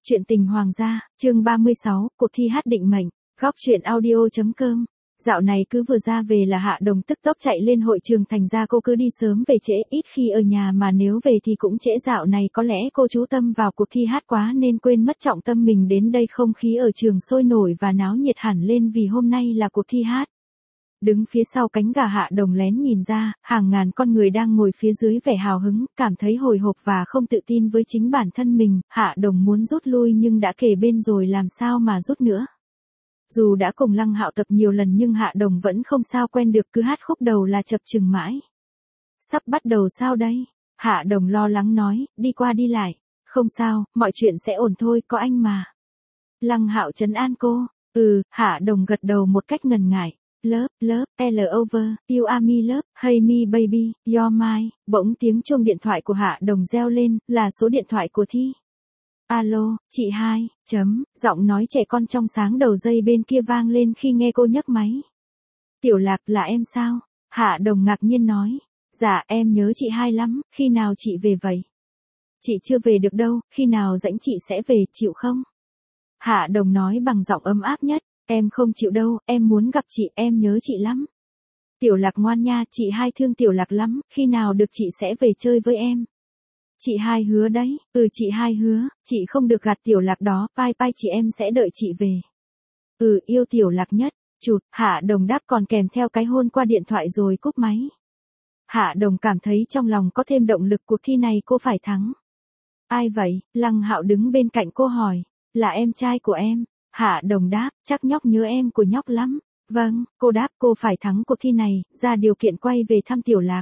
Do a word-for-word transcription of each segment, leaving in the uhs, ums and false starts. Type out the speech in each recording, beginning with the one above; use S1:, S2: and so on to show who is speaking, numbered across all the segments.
S1: Chuyện tình hoàng gia, chương ba mươi sáu, cuộc thi hát định mệnh, góc truyện audio.com. Dạo này cứ vừa ra về là Hạ Đồng tức tốc chạy lên hội trường, thành ra cô cứ đi sớm về trễ, ít khi ở nhà, mà nếu về thì cũng trễ. Dạo này có lẽ cô chú tâm vào cuộc thi hát quá nên quên mất trọng tâm mình đến đây. Không khí ở trường sôi nổi và náo nhiệt hẳn lên vì hôm nay là cuộc thi hát. Đứng phía sau cánh gà, Hạ Đồng lén nhìn ra, hàng ngàn con người đang ngồi phía dưới vẻ hào hứng, cảm thấy hồi hộp và không tự tin với chính bản thân mình. Hạ Đồng muốn rút lui nhưng đã kề bên rồi, làm sao mà rút nữa. Dù đã cùng Lăng Hạo tập nhiều lần nhưng Hạ Đồng vẫn không sao quen được, cứ hát khúc đầu là chập chừng mãi. Sắp bắt đầu sao đây? Hạ Đồng lo lắng nói, đi qua đi lại. Không sao, mọi chuyện sẽ ổn thôi, có anh mà. Lăng Hạo trấn an cô. Ừ, Hạ Đồng gật đầu một cách ngần ngại. Love, love, L over, you are me love, hey me baby, you're mine. Bỗng tiếng chuông điện thoại của Hạ Đồng reo lên, là số điện thoại của Thi. Alo, chị hai, chấm, giọng nói trẻ con trong sáng đầu dây bên kia vang lên khi nghe cô nhấc máy. Tiểu Lạc, là em sao? Hạ Đồng ngạc nhiên nói. Dạ, em nhớ chị hai lắm, khi nào chị về vậy? Chị chưa về được đâu, khi nào rảnh chị sẽ về, chịu không? Hạ Đồng nói bằng giọng ấm áp nhất. Em không chịu đâu, em muốn gặp chị, em nhớ chị lắm. Tiểu Lạc ngoan nha, chị hai thương Tiểu Lạc lắm, khi nào được chị sẽ về chơi với em. Chị hai hứa đấy, ừ chị hai hứa, chị không được gạt Tiểu Lạc đó, bye bye chị, em sẽ đợi chị về. Ừ, yêu Tiểu Lạc nhất. Chụt, Hạ Đồng đáp còn kèm theo cái hôn qua điện thoại rồi cúp máy. Hạ Đồng cảm thấy trong lòng có thêm động lực, cuộc thi này cô phải thắng. Ai vậy? Lăng Hạo đứng bên cạnh cô hỏi. Là em trai của em. Hạ Đồng đáp, chắc nhóc nhớ em của nhóc lắm. Vâng, cô đáp, cô phải thắng cuộc thi này, ra điều kiện quay về thăm Tiểu Lạc.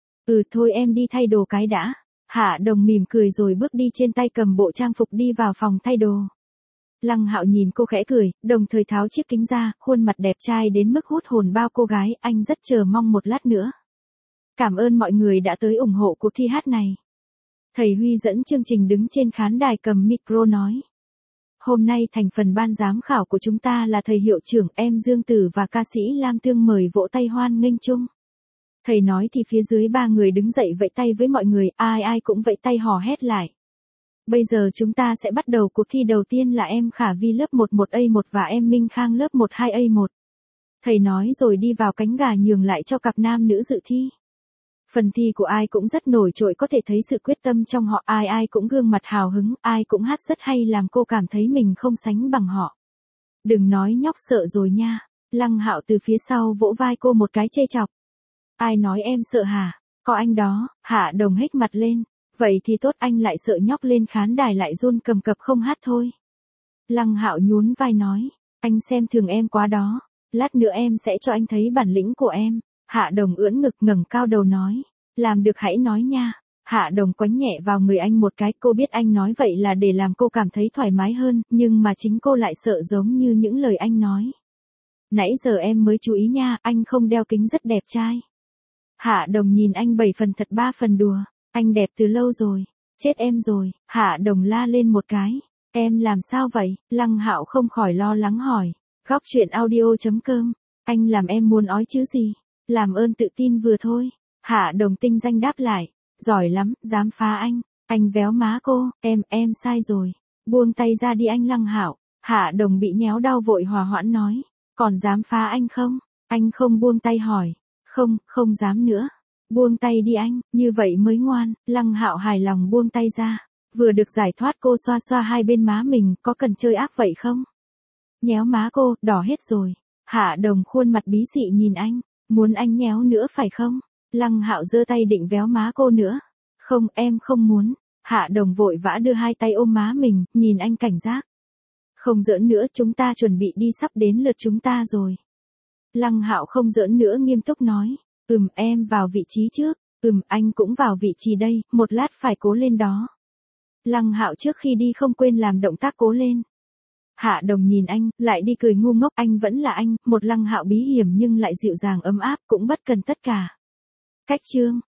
S1: Ừ thôi em đi thay đồ cái đã. Hạ Đồng mỉm cười rồi bước đi, trên tay cầm bộ trang phục đi vào phòng thay đồ. Lăng Hạo nhìn cô khẽ cười, đồng thời tháo chiếc kính ra, khuôn mặt đẹp trai đến mức hút hồn bao cô gái, anh rất chờ mong một lát nữa. Cảm ơn mọi người đã tới ủng hộ cuộc thi hát này. Thầy Huy dẫn chương trình đứng trên khán đài cầm micro nói. Hôm nay thành phần ban giám khảo của chúng ta là thầy hiệu trưởng, em Dương Tử và ca sĩ Lam Tương, mời vỗ tay hoan nghênh chung. Thầy nói thì phía dưới ba người đứng dậy vẫy tay với mọi người, ai ai cũng vẫy tay hò hét lại. Bây giờ chúng ta sẽ bắt đầu cuộc thi đầu tiên là em Khả Vi lớp một một A một và em Minh Khang lớp một hai A một. Thầy nói rồi đi vào cánh gà nhường lại cho cặp nam nữ dự thi. Phần thi của ai cũng rất nổi trội, có thể thấy sự quyết tâm trong họ, ai ai cũng gương mặt hào hứng, ai cũng hát rất hay, làm cô cảm thấy mình không sánh bằng họ. Đừng nói nhóc sợ rồi nha. Lăng Hạo từ phía sau vỗ vai cô một cái chê chọc. Ai nói em sợ hả? Có anh đó. Hạ Đồng hếch mặt lên. Vậy thì tốt, anh lại sợ nhóc lên khán đài lại run cầm cập không hát thôi. Lăng Hạo nhún vai nói. Anh xem thường em quá đó. Lát nữa em sẽ cho anh thấy bản lĩnh của em. Hạ Đồng ưỡn ngực ngẩng cao đầu nói. Làm được hãy nói nha. Hạ Đồng quánh nhẹ vào người anh một cái, cô biết anh nói vậy là để làm cô cảm thấy thoải mái hơn, nhưng mà chính cô lại sợ giống như những lời anh nói. Nãy giờ em mới chú ý nha, anh không đeo kính rất đẹp trai. Hạ Đồng nhìn anh bảy phần thật ba phần đùa. Anh đẹp từ lâu rồi. Chết em rồi. Hạ Đồng la lên một cái. Em làm sao vậy? Lăng Hạo không khỏi lo lắng hỏi. Góc truyện audio.com. Anh làm em muốn ói chứ gì? Làm ơn tự tin vừa thôi. Hạ Đồng tinh danh đáp lại. Giỏi lắm, dám phá anh. Anh véo má cô. Em, em sai rồi. Buông tay ra đi anh. Lăng Hạo. Hạ Đồng bị nhéo đau vội hòa hoãn nói. Còn dám phá anh không? Anh không buông tay hỏi. Không, không dám nữa. Buông tay đi anh, như vậy mới ngoan. Lăng Hạo hài lòng buông tay ra. Vừa được giải thoát, cô xoa xoa hai bên má mình, có cần chơi ác vậy không? Nhéo má cô, đỏ hết rồi. Hạ Đồng khuôn mặt bí xị nhìn anh. Muốn anh nhéo nữa phải không? Lăng Hạo giơ tay định véo má cô nữa. Không, em không muốn. Hạ Đồng vội vã đưa hai tay ôm má mình, nhìn anh cảnh giác. Không giỡn nữa, chúng ta chuẩn bị đi, sắp đến lượt chúng ta rồi. Lăng Hạo không giỡn nữa, nghiêm túc nói. Ừm, em vào vị trí trước. Ừm, anh cũng vào vị trí đây, một lát phải cố lên đó. Lăng Hạo trước khi đi không quên làm động tác cố lên. Hạ Đồng nhìn anh, lại đi cười ngu ngốc, anh vẫn là anh, một Lăng Hạo bí hiểm nhưng lại dịu dàng ấm áp, cũng bất cần tất cả. Cách chương.